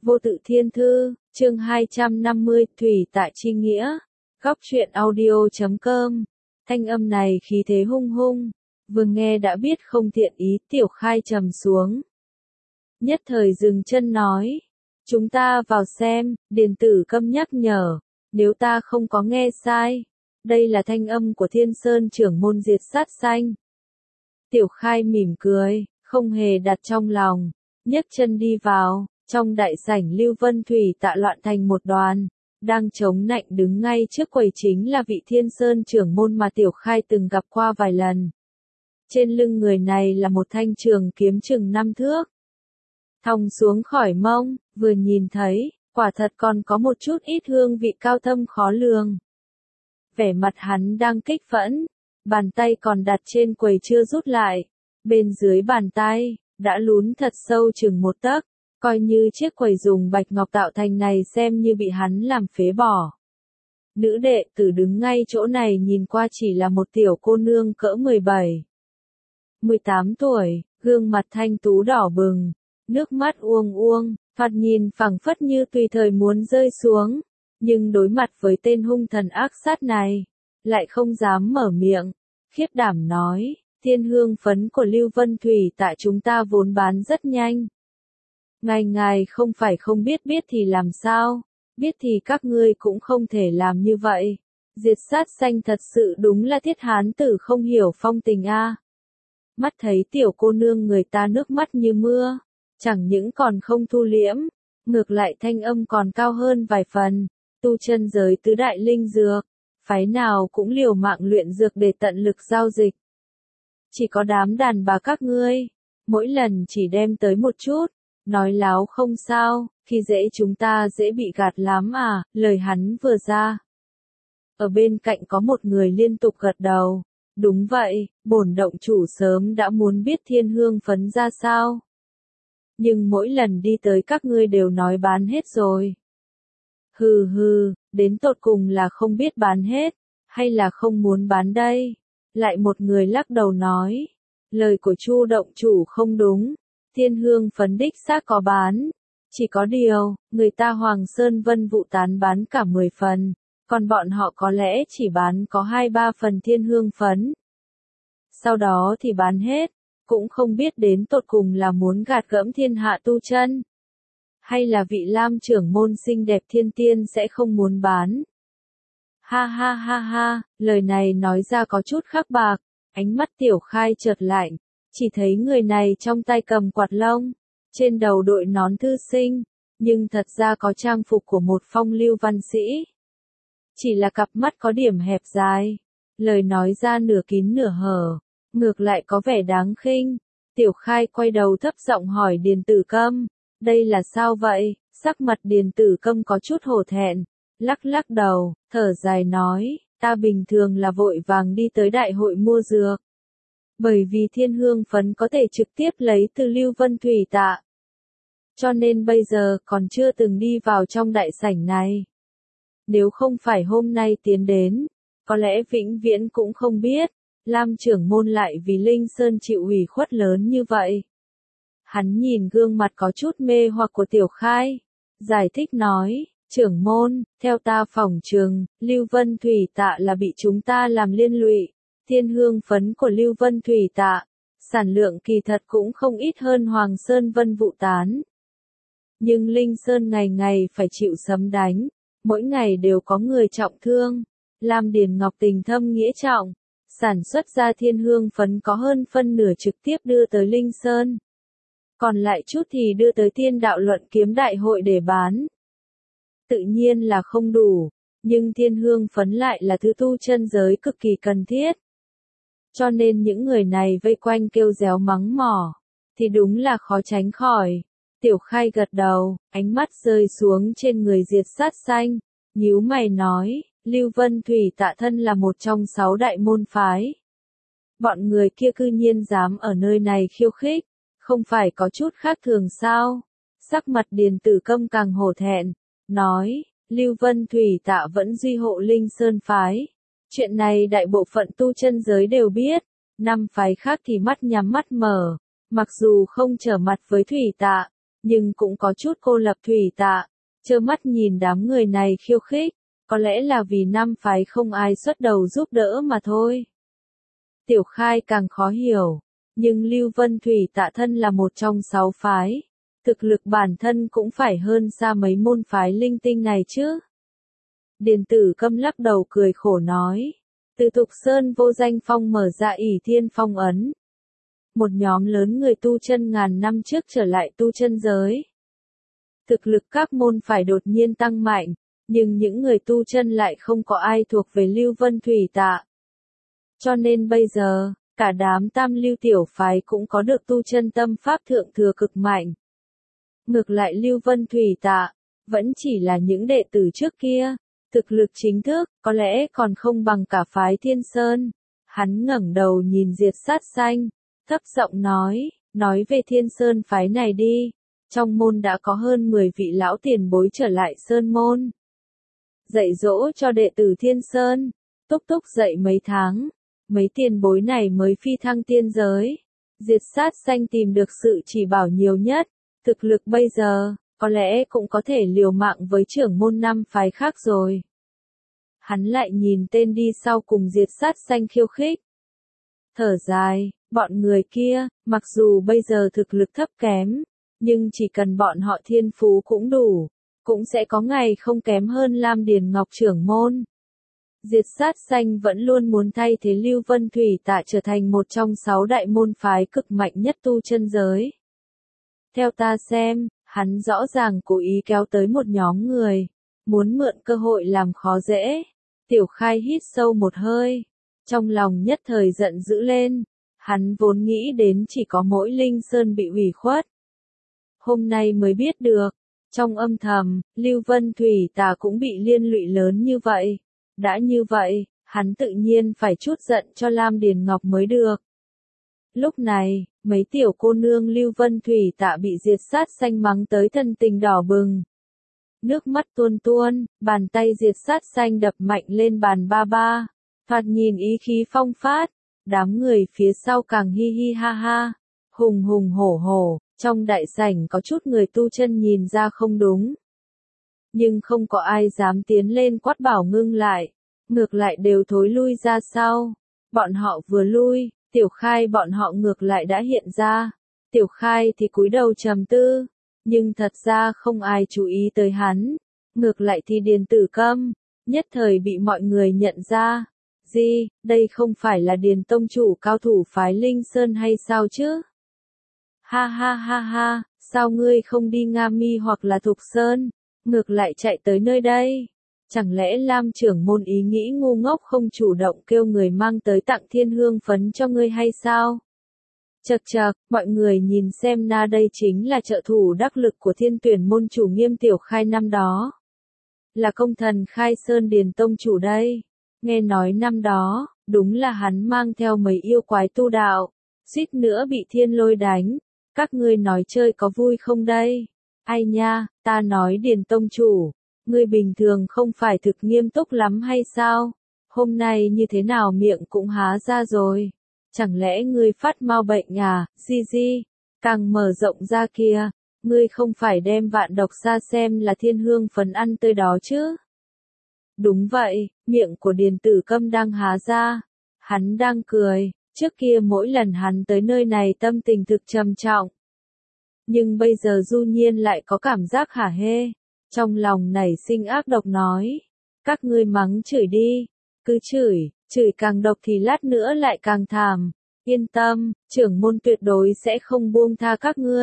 Vô tự thiên thư, chương 250, Thủy tại chi nghĩa. Góc truyện audio.com. Thanh âm này khí thế hung hung, vừa nghe đã biết không thiện ý. Tiểu Khai trầm xuống, nhất thời dừng chân nói, chúng ta vào xem. Điền Tử Câm nhắc nhở, nếu ta không có nghe sai, đây là thanh âm của Thiên Sơn trưởng môn Diệt Sát Sanh. Tiểu Khai mỉm cười, không hề đặt trong lòng, nhấc chân đi vào. Trong đại sảnh Lưu Vân Thủy Tạ loạn thành một đoàn, đang chống nạnh đứng ngay trước quầy chính là vị Thiên Sơn trưởng môn mà Tiểu Khai từng gặp qua vài lần. Trên lưng người này là một thanh trường kiếm chừng 5 thước. Thòng xuống khỏi mông, vừa nhìn thấy, quả thật còn có một chút ít hương vị cao thâm khó lường. Vẻ mặt hắn đang kích phẫn, bàn tay còn đặt trên quầy chưa rút lại, bên dưới bàn tay đã lún thật sâu chừng 1 tấc. Coi như chiếc quầy dùng bạch ngọc tạo thành này xem như bị hắn làm phế bỏ. Nữ đệ tử đứng ngay chỗ này nhìn qua chỉ là một tiểu cô nương cỡ 17, 18 tuổi, gương mặt thanh tú đỏ bừng, nước mắt uông uông, thoạt nhìn phảng phất như tùy thời muốn rơi xuống, nhưng đối mặt với tên hung thần ác sát này, lại không dám mở miệng, khiếp đảm nói, thiên hương phấn của Lưu Vân Thủy tại chúng ta vốn bán rất nhanh. Ngài không phải không biết thì làm sao, biết thì các ngươi cũng không thể làm như vậy. Diệt Sát Sanh thật sự đúng là thiết hán tử không hiểu phong tình a. Mắt thấy tiểu cô nương người ta nước mắt như mưa, chẳng những còn không thu liễm, ngược lại thanh âm còn cao hơn vài phần, tu chân giới tứ đại linh dược, phái nào cũng liều mạng luyện dược để tận lực giao dịch. Chỉ có đám đàn bà các ngươi, mỗi lần chỉ đem tới một chút. Nói láo không sao, khi dễ chúng ta dễ bị gạt lắm à, lời hắn vừa ra. Ở bên cạnh có một người liên tục gật đầu, đúng vậy, bổn động chủ sớm đã muốn biết thiên hương phấn ra sao. Nhưng mỗi lần đi tới các ngươi đều nói bán hết rồi. Hừ, đến tột cùng là không biết bán hết, hay là không muốn bán đây. Lại một người lắc đầu nói, lời của Chu động chủ không đúng. Thiên hương phấn đích xác có bán, chỉ có điều, người ta Hoàng Sơn Vân Vụ Tán bán cả 10 phần, còn bọn họ có lẽ chỉ bán có 2-3 phần thiên hương phấn. Sau đó thì bán hết, cũng không biết đến tột cùng là muốn gạt gẫm thiên hạ tu chân, hay là vị Lam trưởng môn xinh đẹp thiên tiên sẽ không muốn bán. Ha, lời này nói ra có chút khắc bạc, ánh mắt Tiểu Khai chợt lạnh. Chỉ thấy người này trong tay cầm quạt lông, trên đầu đội nón thư sinh, nhưng thật ra có trang phục của một phong lưu văn sĩ. Chỉ là cặp mắt có điểm hẹp dài, lời nói ra nửa kín nửa hở, ngược lại có vẻ đáng khinh. Tiểu Khai quay đầu thấp giọng hỏi Điền Tử Câm, đây là sao vậy? Sắc mặt Điền Tử Câm có chút hổ thẹn, lắc đầu, thở dài nói, ta bình thường là vội vàng đi tới đại hội mua dược. Bởi vì thiên hương phấn có thể trực tiếp lấy từ Lưu Vân Thủy Tạ. Cho nên bây giờ còn chưa từng đi vào trong đại sảnh này. Nếu không phải hôm nay tiến đến, có lẽ vĩnh viễn cũng không biết, Lam trưởng môn lại vì Linh Sơn chịu ủy khuất lớn như vậy. Hắn nhìn gương mặt có chút mê hoặc của Tiểu Khai, giải thích nói, trưởng môn, theo ta phỏng chừng, Lưu Vân Thủy Tạ là bị chúng ta làm liên lụy. Thiên hương phấn của Lưu Vân Thủy Tạ, sản lượng kỳ thật cũng không ít hơn Hoàng Sơn Vân Vụ Tán. Nhưng Linh Sơn ngày phải chịu sấm đánh, mỗi ngày đều có người trọng thương. Lam Điền Ngọc tình thâm nghĩa trọng, sản xuất ra thiên hương phấn có hơn phân nửa trực tiếp đưa tới Linh Sơn. Còn lại chút thì đưa tới Thiên Đạo Luận Kiếm Đại hội để bán. Tự nhiên là không đủ, nhưng thiên hương phấn lại là thứ tu chân giới cực kỳ cần thiết. Cho nên những người này vây quanh kêu réo mắng mỏ, thì đúng là khó tránh khỏi. Tiểu Khai gật đầu, ánh mắt rơi xuống trên người Diệt Sát Sanh, nhíu mày nói, Lưu Vân Thủy Tạ thân là một trong 6 đại môn phái. Bọn người kia cư nhiên dám ở nơi này khiêu khích, không phải có chút khác thường sao? Sắc mặt Điền Tử Câm càng hổ thẹn, nói, Lưu Vân Thủy Tạ vẫn duy hộ Linh Sơn phái. Chuyện này đại bộ phận tu chân giới đều biết, 5 phái khác thì mắt nhắm mắt mở, mặc dù không trở mặt với Thủy Tạ, nhưng cũng có chút cô lập Thủy Tạ, trơ mắt nhìn đám người này khiêu khích, có lẽ là vì năm phái không ai xuất đầu giúp đỡ mà thôi. Tiểu Khai càng khó hiểu, nhưng Lưu Vân Thủy Tạ thân là một trong 6 phái, thực lực bản thân cũng phải hơn xa mấy môn phái linh tinh này chứ. Điền Tử Câm lắc đầu cười khổ nói, từ Thục Sơn Vô Danh Phong mở ra ỷ thiên phong ấn. Một nhóm lớn người tu chân ngàn năm trước trở lại tu chân giới. Thực lực các môn phải đột nhiên tăng mạnh, nhưng những người tu chân lại không có ai thuộc về Lưu Vân Thủy Tạ. Cho nên bây giờ, cả đám tam lưu tiểu phái cũng có được tu chân tâm pháp thượng thừa cực mạnh. Ngược lại Lưu Vân Thủy Tạ, vẫn chỉ là những đệ tử trước kia, thực lực chính thức, có lẽ còn không bằng cả phái Thiên Sơn. Hắn ngẩng đầu nhìn Diệt Sát Xanh, thấp giọng nói về Thiên Sơn phái này đi, trong môn đã có hơn 10 vị lão tiền bối trở lại Sơn môn. Dạy dỗ cho đệ tử Thiên Sơn, túc túc dạy mấy tháng, mấy tiền bối này mới phi thăng tiên giới. Diệt Sát Xanh tìm được sự chỉ bảo nhiều nhất, thực lực bây giờ, có lẽ cũng có thể liều mạng với trưởng môn 5 phái khác rồi. Hắn lại nhìn tên đi sau cùng Diệt Sát Xanh khiêu khích. Thở dài, bọn người kia, mặc dù bây giờ thực lực thấp kém, nhưng chỉ cần bọn họ thiên phú cũng đủ, cũng sẽ có ngày không kém hơn Lam Điền Ngọc trưởng môn. Diệt Sát Xanh vẫn luôn muốn thay thế Lưu Vân Thủy Tạ trở thành một trong 6 đại môn phái cực mạnh nhất tu chân giới. Theo ta xem, hắn rõ ràng cố ý kéo tới một nhóm người, muốn mượn cơ hội làm khó dễ. Tiểu Khai hít sâu một hơi, trong lòng nhất thời giận dữ lên, hắn vốn nghĩ đến chỉ có mỗi Linh Sơn bị hủy khuất. Hôm nay mới biết được, trong âm thầm, Lưu Vân Thủy Tạ cũng bị liên lụy lớn như vậy. Đã như vậy, hắn tự nhiên phải trút giận cho Lam Điền Ngọc mới được. Lúc này, mấy tiểu cô nương Lưu Vân Thủy Tạ bị Diệt Sát Xanh mắng tới thân tình đỏ bừng. Nước mắt tuôn tuôn, bàn tay Diệt Sát Xanh đập mạnh lên bàn ba ba, thoạt nhìn ý khí phong phát, đám người phía sau càng hi hi ha ha, hùng hùng hổ hổ, trong đại sảnh có chút người tu chân nhìn ra không đúng. Nhưng không có ai dám tiến lên quát bảo ngưng lại, ngược lại đều thối lui ra sau. Bọn họ vừa lui, Tiểu Khai bọn họ ngược lại đã hiện ra. Tiểu Khai thì cúi đầu trầm tư, nhưng thật ra không ai chú ý tới hắn. Ngược lại thì Điền Tử Câm, nhất thời bị mọi người nhận ra. Gì, đây không phải là Điền tông chủ cao thủ phái Linh Sơn hay sao chứ? Ha ha ha ha, sao ngươi không đi Nga Mi hoặc là Thục Sơn, ngược lại chạy tới nơi đây? Chẳng lẽ Lam trưởng môn ý nghĩ ngu ngốc không chủ động kêu người mang tới tặng thiên hương phấn cho ngươi hay sao? Chậc chậc, mọi người nhìn xem na, đây chính là trợ thủ đắc lực của Thiên Tuyển môn chủ Nghiêm Tiểu Khai năm đó. Là công thần Khai Sơn Điền tông chủ đây. Nghe nói năm đó, đúng là hắn mang theo mấy yêu quái tu đạo, suýt nữa bị thiên lôi đánh. Các ngươi nói chơi có vui không đây? Ai nha, ta nói Điền tông chủ, ngươi bình thường không phải thực nghiêm túc lắm hay sao? Hôm nay như thế nào miệng cũng há ra rồi. Chẳng lẽ ngươi phát mau bệnh à, Di, càng mở rộng ra kìa, ngươi không phải đem vạn độc ra xem là thiên hương phấn ăn tươi đó chứ? Đúng vậy, miệng của Điền Tử Câm đang há ra, hắn đang cười, trước kia mỗi lần hắn tới nơi này tâm tình thực trầm trọng. Nhưng bây giờ du nhiên lại có cảm giác hả hê, trong lòng nảy sinh ác độc nói, các ngươi mắng chửi đi, cứ chửi càng độc thì lát nữa lại càng thảm, yên tâm, trưởng môn tuyệt đối sẽ không buông tha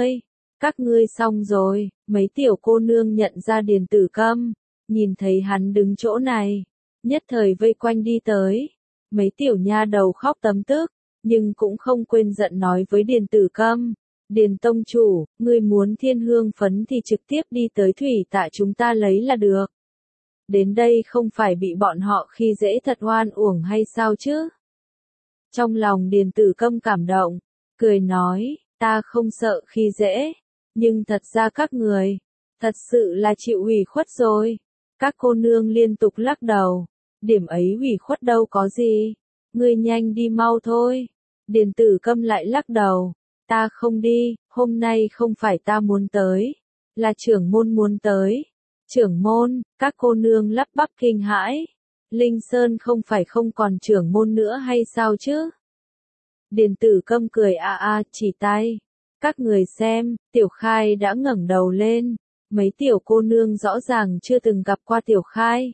các ngươi xong rồi. Mấy tiểu cô nương nhận ra Điền Tử Câm, nhìn thấy hắn đứng chỗ này, nhất thời vây quanh đi tới, mấy tiểu nha đầu khóc tấm tức, nhưng cũng không quên giận nói với Điền Tử Câm, Điền tông chủ, ngươi muốn thiên hương phấn thì trực tiếp đi tới Thủy Tạ chúng ta lấy là được. Đến đây không phải bị bọn họ khi dễ thật oan uổng hay sao chứ? Trong lòng Điền Tử Câm cảm động, cười nói, ta không sợ khi dễ, nhưng thật ra các người, thật sự là chịu ủy khuất rồi. Các cô nương liên tục lắc đầu, điểm ấy ủy khuất đâu có gì, ngươi nhanh đi mau thôi. Điền Tử Câm lại lắc đầu, Ta không đi, hôm nay không phải ta muốn tới, là trưởng môn muốn tới. Trưởng môn, các cô nương lắp bắp kinh hãi. Linh Sơn không phải không còn trưởng môn nữa hay sao chứ? Điền Tử Câm cười chỉ tay. Các người xem, Tiểu Khai đã ngẩng đầu lên. Mấy tiểu cô nương rõ ràng chưa từng gặp qua Tiểu Khai.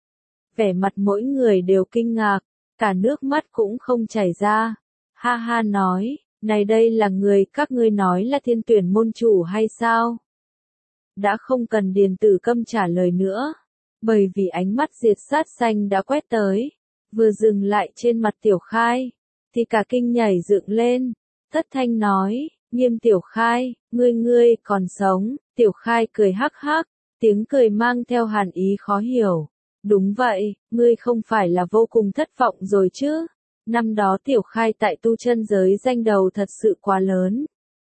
Vẻ mặt mỗi người đều kinh ngạc, cả nước mắt cũng không chảy ra. Ha ha nói, này đây là người các ngươi nói là thiên tuyển môn chủ hay sao? Đã không cần Điền Tử Câm trả lời nữa, bởi vì ánh mắt diệt sát xanh đã quét tới, vừa dừng lại trên mặt Tiểu Khai, thì cả kinh nhảy dựng lên, thất thanh nói, Nghiêm Tiểu Khai, ngươi còn sống. Tiểu Khai cười hắc hắc, tiếng cười mang theo hàn ý khó hiểu. Đúng vậy, ngươi không phải là vô cùng thất vọng rồi chứ? Năm đó Tiểu Khai tại tu chân giới danh đầu thật sự quá lớn.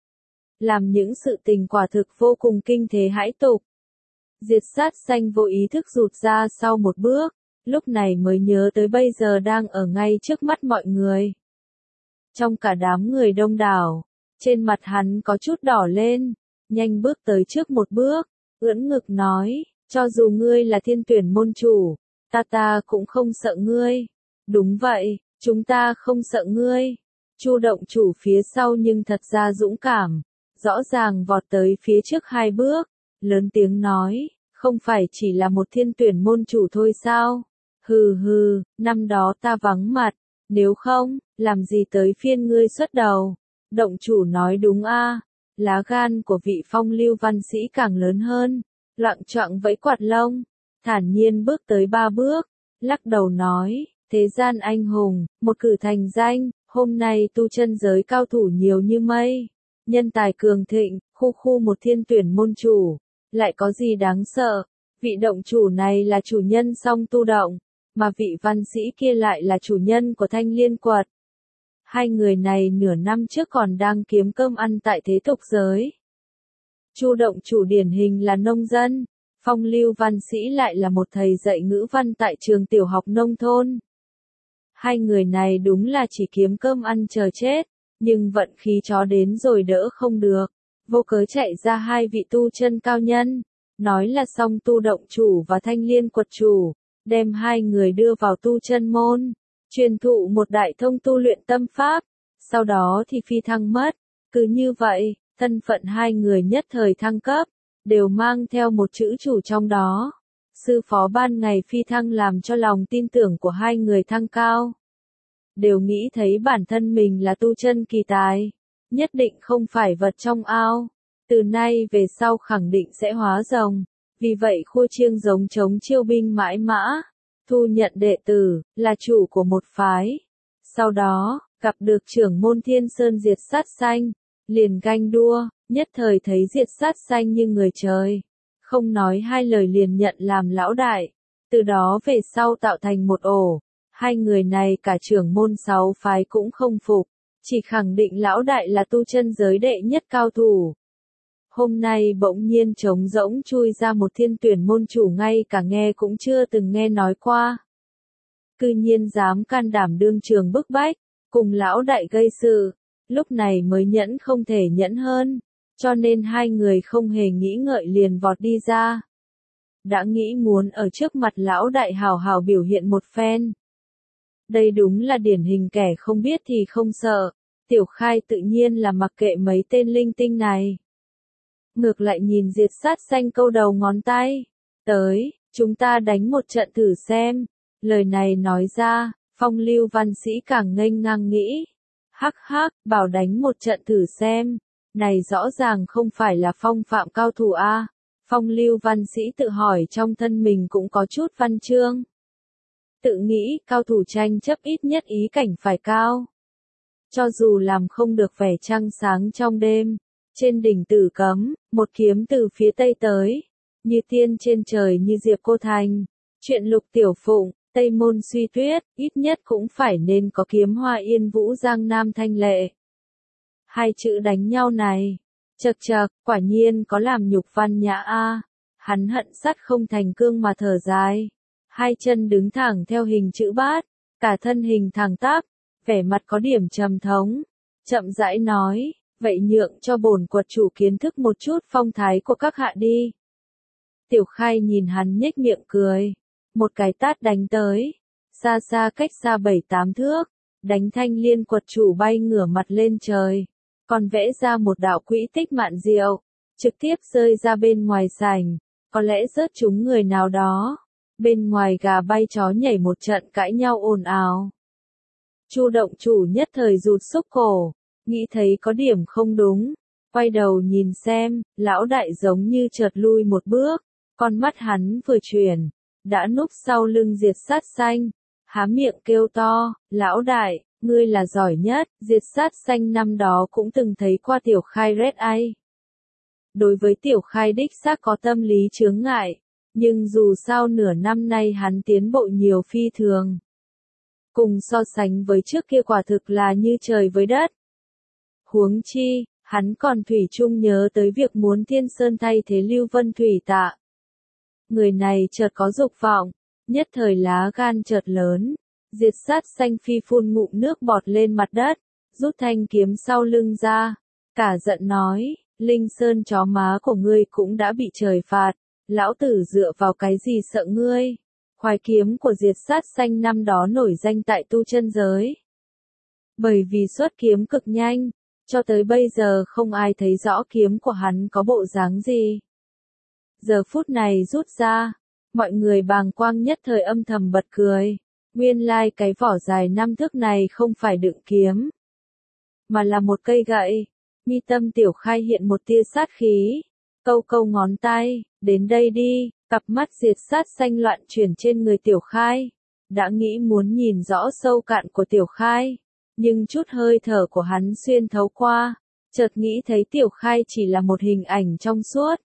Làm những sự tình quả thực vô cùng kinh thế hãi tục. Diệt sát xanh vô ý thức rụt ra sau một bước, lúc này mới nhớ tới bây giờ đang ở ngay trước mắt mọi người. Trong cả đám người đông đảo, trên mặt hắn có chút đỏ lên, nhanh bước tới trước một bước, ưỡn ngực nói, cho dù ngươi là thiên tuyển môn chủ, ta cũng không sợ ngươi. Đúng vậy, chúng ta không sợ ngươi. Chu động chủ phía sau nhưng thật ra dũng cảm, rõ ràng vọt tới phía trước 2 bước, lớn tiếng nói, không phải chỉ là một thiên tuyển môn chủ thôi sao? Hừ hừ, năm đó ta vắng mặt, nếu không, làm gì tới phiên ngươi xuất đầu? Động chủ nói đúng lá gan của vị phong lưu văn sĩ càng lớn hơn, loạng choạng vẫy quạt lông, thản nhiên bước tới 3 bước, lắc đầu nói, thế gian anh hùng, một cử thành danh, hôm nay tu chân giới cao thủ nhiều như mây, nhân tài cường thịnh, khu một thiên tuyển môn chủ, lại có gì đáng sợ? Vị động chủ này là chủ nhân song tu động, mà vị văn sĩ kia lại là chủ nhân của Thanh Liên Quật. Hai người này nửa năm trước còn đang kiếm cơm ăn tại thế tục giới. Chu động chủ điển hình là nông dân, phong lưu văn sĩ lại là một thầy dạy ngữ văn tại trường tiểu học nông thôn. Hai người này đúng là chỉ kiếm cơm ăn chờ chết, nhưng vận khí chó đến rồi đỡ không được. Vô cớ chạy ra 2 vị tu chân cao nhân, nói là song tu động chủ và Thanh Liên Quật chủ, đem 2 người đưa vào tu chân môn, truyền thụ một đại thông tu luyện tâm pháp, sau đó thì phi thăng mất. Cứ như vậy, thân phận 2 người nhất thời thăng cấp, đều mang theo một chữ chủ trong đó. Sư phó ban ngày phi thăng làm cho lòng tin tưởng của 2 người thăng cao. Đều nghĩ thấy bản thân mình là tu chân kỳ tài, nhất định không phải vật trong ao, từ nay về sau khẳng định sẽ hóa rồng, vì vậy khua chiêng giống chống chiêu binh mãi mã, thu nhận đệ tử, là chủ của một phái. Sau đó, gặp được trưởng môn Thiên Sơn Diệt Sát Xanh, liền ganh đua, nhất thời thấy Diệt Sát Xanh như người trời, không nói 2 lời liền nhận làm lão đại, từ đó về sau tạo thành một ổ. 2 người này cả trưởng môn 6 phái cũng không phục, chỉ khẳng định lão đại là tu chân giới đệ nhất cao thủ. Hôm nay bỗng nhiên trống rỗng chui ra một thiên tuyển môn chủ ngay cả nghe cũng chưa từng nghe nói qua. Cư nhiên dám can đảm đương trường bức bách, cùng lão đại gây sự, lúc này mới nhẫn không thể nhẫn hơn, cho nên 2 người không hề nghĩ ngợi liền vọt đi ra. Đã nghĩ muốn ở trước mặt lão đại hào hào biểu hiện một phen. Đây đúng là điển hình kẻ không biết thì không sợ, Tiểu Khai tự nhiên là mặc kệ mấy tên linh tinh này. Ngược lại nhìn Diệt Sát Xanh câu đầu ngón tay, tới, chúng ta đánh một trận thử xem. Lời này nói ra, phong lưu văn sĩ càng nghênh ngang nghĩ. Hắc hắc, bảo đánh một trận thử xem, này rõ ràng không phải là phong phạm cao thủ a. Phong lưu văn sĩ tự hỏi trong thân mình cũng có chút văn chương. Tự nghĩ cao thủ tranh chấp ít nhất ý cảnh phải cao. Cho dù làm không được vẻ trăng sáng trong đêm, trên đỉnh Tử Cấm, một kiếm từ phía tây tới, như tiên trên trời như Diệp Cô Thành, chuyện Lục Tiểu Phụng, Tây Môn Suy Tuyết, ít nhất cũng phải nên có kiếm Hoa Yên Vũ Giang Nam Thanh Lệ. 2 chữ đánh nhau này, chậc chậc, quả nhiên có làm nhục văn nhã a. Hắn hận sắt không thành cương mà thở dài. 2 chân đứng thẳng theo hình chữ bát, cả thân hình thẳng tắp, vẻ mặt có điểm trầm thống, chậm rãi nói, vậy nhượng cho bổn quật chủ kiến thức một chút phong thái của các hạ đi. Tiểu Khai nhìn hắn nhếch miệng cười, một cái tát đánh tới, xa xa cách xa 7-8 thước, đánh Thanh Liên quật chủ bay ngửa mặt lên trời, còn vẽ ra một đạo quỹ tích mạn diệu, trực tiếp rơi ra bên ngoài sảnh, có lẽ rớt trúng người nào đó. Bên ngoài gà bay chó nhảy một trận cãi nhau ồn ào. Chu động chủ nhất thời rụt xúc cổ, nghĩ thấy có điểm không đúng, quay đầu nhìn xem, lão đại giống như chợt lui một bước, con mắt hắn vừa chuyển, đã núp sau lưng Diệt Sát Xanh, há miệng kêu to, lão đại, ngươi là giỏi nhất, Diệt Sát Xanh năm đó cũng từng thấy qua Tiểu Khai Red Eye. Đối với Tiểu Khai đích xác có tâm lý chướng ngại, nhưng dù sao nửa năm nay hắn tiến bộ nhiều phi thường. Cùng so sánh với trước kia quả thực là như trời với đất. Huống chi, hắn còn thủy chung nhớ tới việc muốn Thiên Sơn thay thế Lưu Vân Thủy Tạ. Người này chợt có dục vọng, nhất thời lá gan chợt lớn, Diệt Sát Xanh phi phun ngụm nước bọt lên mặt đất, rút thanh kiếm sau lưng ra, cả giận nói, Linh Sơn chó má của ngươi cũng đã bị trời phạt, lão tử dựa vào cái gì sợ ngươi? Khoái kiếm của Diệt Sát Xanh năm đó nổi danh tại tu chân giới. Bởi vì xuất kiếm cực nhanh, cho tới bây giờ không ai thấy rõ kiếm của hắn có bộ dáng gì. Giờ phút này rút ra, mọi người bàng quang nhất thời âm thầm bật cười. Nguyên lai cái vỏ dài 5 thước này không phải đựng kiếm, mà là một cây gậy. Mi tâm Tiểu Khai hiện một tia sát khí, câu câu ngón tay, đến đây đi, cặp mắt Diệt Sát Xanh loạn chuyển trên người Tiểu Khai. Đã nghĩ muốn nhìn rõ sâu cạn của Tiểu Khai, nhưng chút hơi thở của hắn xuyên thấu qua, chợt nghĩ thấy Tiểu Khai chỉ là một hình ảnh trong suốt.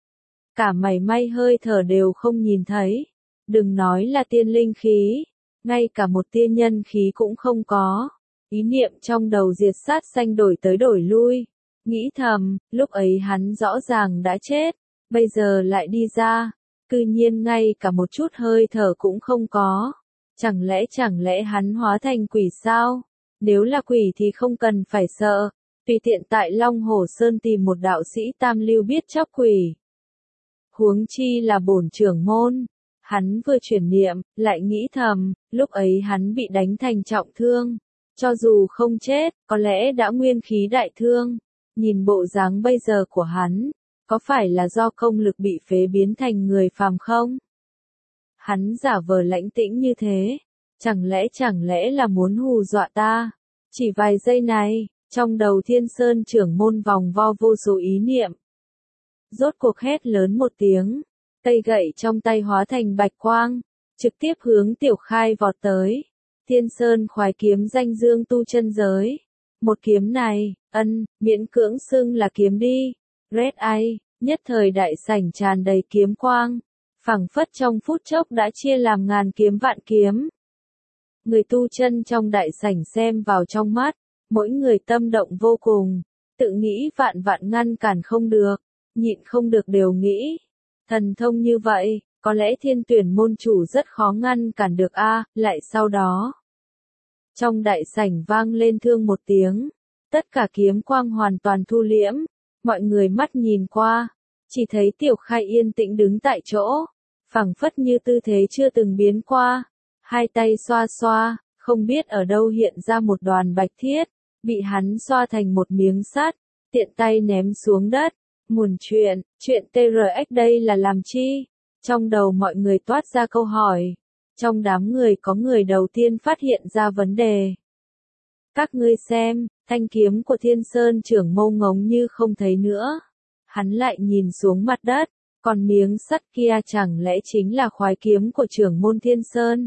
Cả mảy may hơi thở đều không nhìn thấy, đừng nói là tiên linh khí, ngay cả một tia nhân khí cũng không có. Ý niệm trong đầu Diệt Sát Xanh đổi tới đổi lui, nghĩ thầm, lúc ấy hắn rõ ràng đã chết, bây giờ lại đi ra, cư nhiên ngay cả một chút hơi thở cũng không có. Chẳng lẽ hắn hóa thành quỷ sao? Nếu là quỷ thì không cần phải sợ, tùy tiện tại Long Hồ Sơn tìm một đạo sĩ tam lưu biết chóc quỷ. Huống chi là bổn trưởng môn. Hắn vừa chuyển niệm, lại nghĩ thầm, lúc ấy hắn bị đánh thành trọng thương. Cho dù không chết, có lẽ đã nguyên khí đại thương. Nhìn bộ dáng bây giờ của hắn, có phải là do công lực bị phế biến thành người phàm không? Hắn giả vờ lãnh tĩnh như thế, chẳng lẽ là muốn hù dọa ta? Chỉ vài giây này, trong đầu Thiên Sơn trưởng môn vòng vo vô số ý niệm. Rốt cuộc hét lớn một tiếng, cây gậy trong tay hóa thành bạch quang, trực tiếp hướng Tiểu Khai vọt tới. Thiên Sơn khoái kiếm danh dương tu chân giới. Một kiếm này, miễn cưỡng xưng là kiếm đi. Red Eye, nhất thời đại sảnh tràn đầy kiếm quang, phảng phất trong phút chốc đã chia làm ngàn kiếm vạn kiếm. Người tu chân trong đại sảnh xem vào trong mắt, mỗi người tâm động vô cùng, tự nghĩ vạn vạn ngăn cản không được, nhịn không được đều nghĩ. Thần thông như vậy, có lẽ Thiên Tuyển môn chủ rất khó ngăn cản được a. Lại sau đó, trong đại sảnh vang lên thương một tiếng, tất cả kiếm quang hoàn toàn thu liễm, mọi người mắt nhìn qua, chỉ thấy Tiểu Khai yên tĩnh đứng tại chỗ, phảng phất như tư thế chưa từng biến qua, hai tay xoa xoa, không biết ở đâu hiện ra một đoàn bạch thiết, bị hắn xoa thành một miếng sắt, tiện tay ném xuống đất. Nguồn chuyện TRX đây là làm chi? Trong đầu mọi người toát ra câu hỏi. Trong đám người có người đầu tiên phát hiện ra vấn đề. Các ngươi xem, thanh kiếm của Thiên Sơn trưởng môn ngống như không thấy nữa. Hắn lại nhìn xuống mặt đất, còn miếng sắt kia chẳng lẽ chính là khoái kiếm của trưởng môn Thiên Sơn?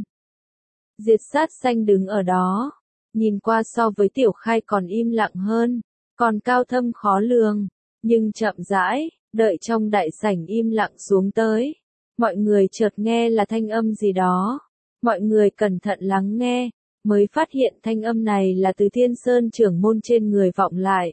Diệt Sát Xanh đứng ở đó, nhìn qua so với Tiểu Khai còn im lặng hơn, còn cao thâm khó lường. Nhưng chậm rãi, đợi trong đại sảnh im lặng xuống tới, mọi người chợt nghe là thanh âm gì đó. Mọi người cẩn thận lắng nghe, mới phát hiện thanh âm này là từ Thiên Sơn trưởng môn trên người vọng lại.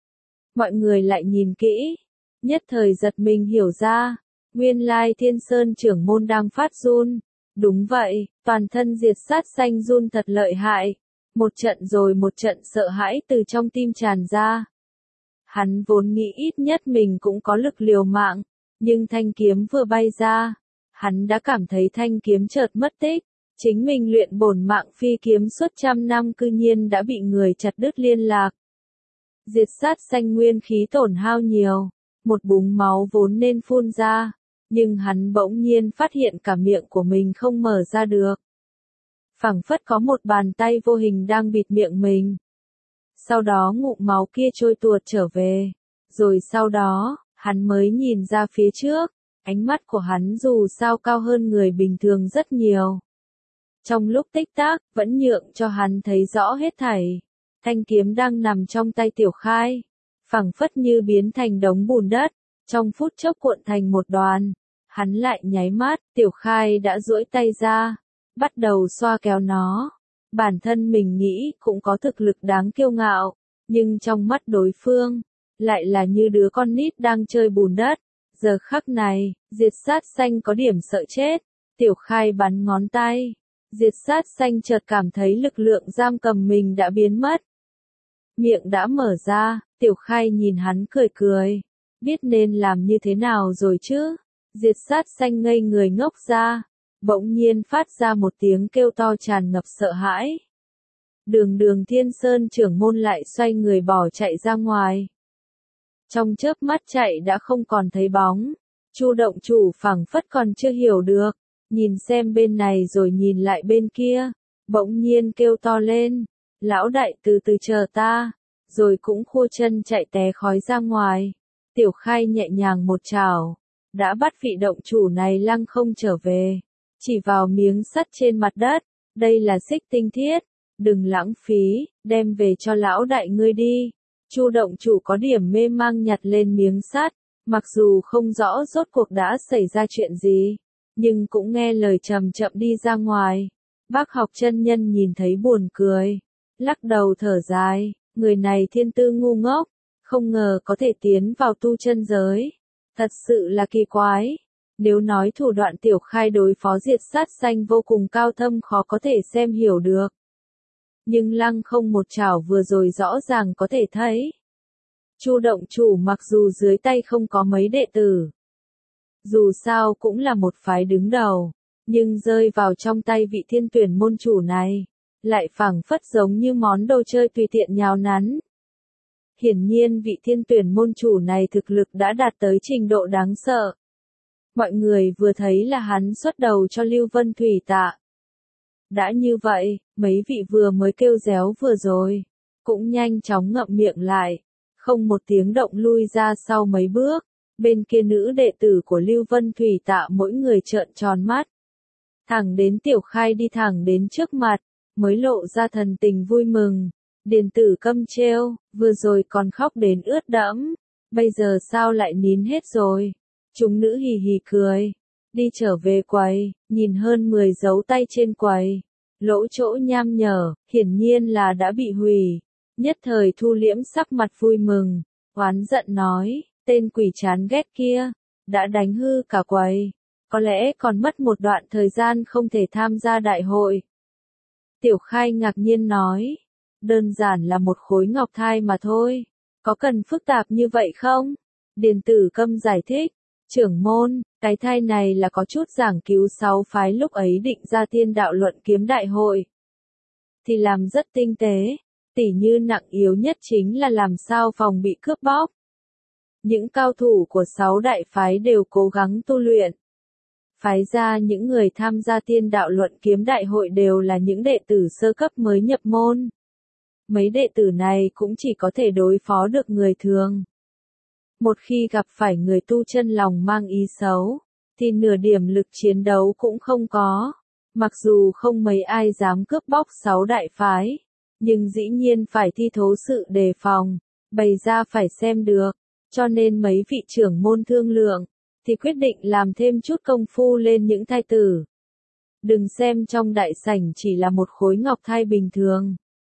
Mọi người lại nhìn kỹ, nhất thời giật mình hiểu ra, nguyên lai Thiên Sơn trưởng môn đang phát run. Đúng vậy, toàn thân Diệt Sát Xanh run thật lợi hại, một trận rồi một trận sợ hãi từ trong tim tràn ra. Hắn vốn nghĩ ít nhất mình cũng có lực liều mạng, nhưng thanh kiếm vừa bay ra, hắn đã cảm thấy thanh kiếm chợt mất tích. Chính mình luyện bổn mạng phi kiếm suốt trăm năm cư nhiên đã bị người chặt đứt liên lạc. Diệt sát xanh nguyên khí tổn hao nhiều, một búng máu vốn nên phun ra, nhưng hắn bỗng nhiên phát hiện cả miệng của mình không mở ra được. Phảng phất có một bàn tay vô hình đang bịt miệng mình. Sau đó ngụm máu kia trôi tuột trở về, rồi sau đó, hắn mới nhìn ra phía trước, ánh mắt của hắn dù sao cao hơn người bình thường rất nhiều. Trong lúc tích tắc, vẫn nhượng cho hắn thấy rõ hết thảy. Thanh kiếm đang nằm trong tay Tiểu Khai, phảng phất như biến thành đống bùn đất, trong phút chốc cuộn thành một đoàn. Hắn lại nháy mắt, Tiểu Khai đã duỗi tay ra, bắt đầu xoa kéo nó. Bản thân mình nghĩ cũng có thực lực đáng kiêu ngạo, nhưng trong mắt đối phương, lại là như đứa con nít đang chơi bùn đất. Giờ khắc này, diệt sát xanh có điểm sợ chết, Tiểu Khai bắn ngón tay. Diệt sát xanh chợt cảm thấy lực lượng giam cầm mình đã biến mất. Miệng đã mở ra, Tiểu Khai nhìn hắn cười cười. Biết nên làm như thế nào rồi chứ? Diệt sát xanh ngây người ngốc ra, bỗng nhiên phát ra một tiếng kêu to tràn ngập sợ hãi. Đường Thiên Sơn trưởng môn lại xoay người bỏ chạy ra ngoài. Trong chớp mắt chạy đã không còn thấy bóng. Chu động chủ phảng phất còn chưa hiểu được. Nhìn xem bên này rồi nhìn lại bên kia, bỗng nhiên kêu to lên, lão đại từ từ chờ ta, rồi cũng khua chân chạy té khói ra ngoài. Tiểu Khai nhẹ nhàng một chảo, đã bắt vị động chủ này lăng không trở về, chỉ vào miếng sắt trên mặt đất, đây là xích tinh thiết, đừng lãng phí, đem về cho lão đại ngươi đi. Chu động chủ có điểm mê mang nhặt lên miếng sắt, mặc dù không rõ rốt cuộc đã xảy ra chuyện gì, nhưng cũng nghe lời chậm chậm đi ra ngoài. Bác học chân nhân nhìn thấy buồn cười, lắc đầu thở dài, người này thiên tư ngu ngốc, không ngờ có thể tiến vào tu chân giới. Thật sự là kỳ quái. Nếu nói thủ đoạn Tiểu Khai đối phó diệt sát xanh vô cùng cao thâm khó có thể xem hiểu được. Nhưng lăng không một chảo vừa rồi rõ ràng có thể thấy. Chu động chủ mặc dù dưới tay không có mấy đệ tử, dù sao cũng là một phái đứng đầu, nhưng rơi vào trong tay vị thiên tuyển môn chủ này, lại phảng phất giống như món đồ chơi tùy tiện nhào nắn. Hiển nhiên vị thiên tuyển môn chủ này thực lực đã đạt tới trình độ đáng sợ. Mọi người vừa thấy là hắn xuất đầu cho Lưu Vân Thủy Tạ. Đã như vậy, mấy vị vừa mới kêu réo vừa rồi, cũng nhanh chóng ngậm miệng lại, không một tiếng động lui ra sau mấy bước. Bên kia nữ đệ tử của Lưu Vân Thủy Tạ mỗi người trợn tròn mắt. Thẳng đến Tiểu Khai đi thẳng đến trước mặt, mới lộ ra thần tình vui mừng. Điền tử câm trêu, vừa rồi còn khóc đến ướt đẫm, bây giờ sao lại nín hết rồi. Chúng nữ hì hì cười, đi trở về quầy, nhìn hơn 10 dấu tay trên quầy. Lỗ chỗ nham nhở, hiển nhiên là đã bị hủy. Nhất thời thu liễm sắc mặt vui mừng, oán giận nói. Tên quỷ chán ghét kia, đã đánh hư cả quầy, có lẽ còn mất một đoạn thời gian không thể tham gia đại hội. Tiểu Khai ngạc nhiên nói, đơn giản là một khối ngọc thai mà thôi, có cần phức tạp như vậy không? Điền tử câm giải thích, trưởng môn, cái thai này là có chút giảng cứu 6 phái lúc ấy định ra tiên đạo luận kiếm đại hội. Thì làm rất tinh tế, tỉ như nặng yếu nhất chính là làm sao phòng bị cướp bóc. Những cao thủ của 6 đại phái đều cố gắng tu luyện. Phái ra những người tham gia tiên đạo luận kiếm đại hội đều là những đệ tử sơ cấp mới nhập môn. Mấy đệ tử này cũng chỉ có thể đối phó được người thường. Một khi gặp phải người tu chân lòng mang ý xấu, thì nửa điểm lực chiến đấu cũng không có. Mặc dù không mấy ai dám cướp bóc 6 đại phái, nhưng dĩ nhiên phải thi thố sự đề phòng, bày ra phải xem được. Cho nên mấy vị trưởng môn thương lượng, thì quyết định làm thêm chút công phu lên những thai tử. Đừng xem trong đại sảnh chỉ là một khối ngọc thai bình thường.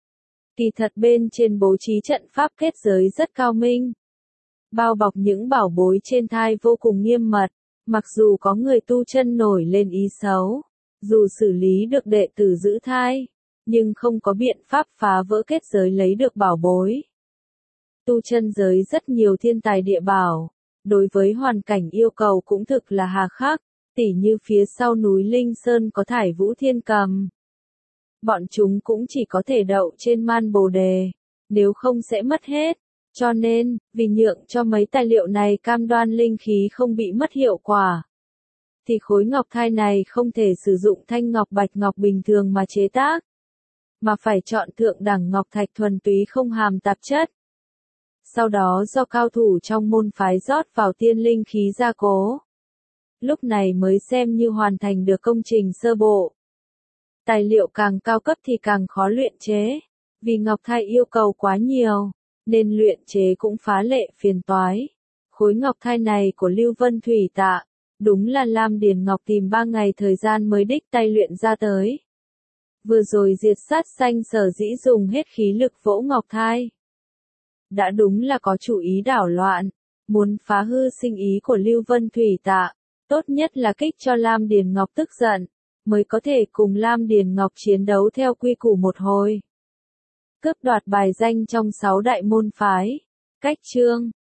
Kỳ thật bên trên bố trí trận pháp kết giới rất cao minh. Bao bọc những bảo bối trên thai vô cùng nghiêm mật, mặc dù có người tu chân nổi lên ý xấu, dù xử lý được đệ tử giữ thai, nhưng không có biện pháp phá vỡ kết giới lấy được bảo bối. Tu chân giới rất nhiều thiên tài địa bảo, đối với hoàn cảnh yêu cầu cũng thực là hà khắc, tỉ như phía sau núi Linh Sơn có Thải Vũ Thiên Cầm. Bọn chúng cũng chỉ có thể đậu trên man bồ đề, nếu không sẽ mất hết. Cho nên, vì nhượng cho mấy tài liệu này cam đoan linh khí không bị mất hiệu quả, thì khối ngọc thai này không thể sử dụng thanh ngọc bạch ngọc bình thường mà chế tác, mà phải chọn thượng đẳng ngọc thạch thuần túy không hàm tạp chất. Sau đó do cao thủ trong môn phái rót vào tiên linh khí gia cố. Lúc này mới xem như hoàn thành được công trình sơ bộ. Tài liệu càng cao cấp thì càng khó luyện chế, vì ngọc thai yêu cầu quá nhiều, nên luyện chế cũng phá lệ phiền toái. Khối ngọc thai này của Lưu Vân Thủy Tạ, đúng là Lam Điền Ngọc tìm 3 ngày thời gian mới đích tay luyện ra tới. Vừa rồi diệt sát xanh sở dĩ dùng hết khí lực vỗ ngọc thai. Đã đúng là có chủ ý đảo loạn, muốn phá hư sinh ý của Lưu Vân Thủy Tạ, tốt nhất là kích cho Lam Điền Ngọc tức giận, mới có thể cùng Lam Điền Ngọc chiến đấu theo quy củ một hồi. Cướp đoạt bài danh trong 6 đại môn phái. Cách chương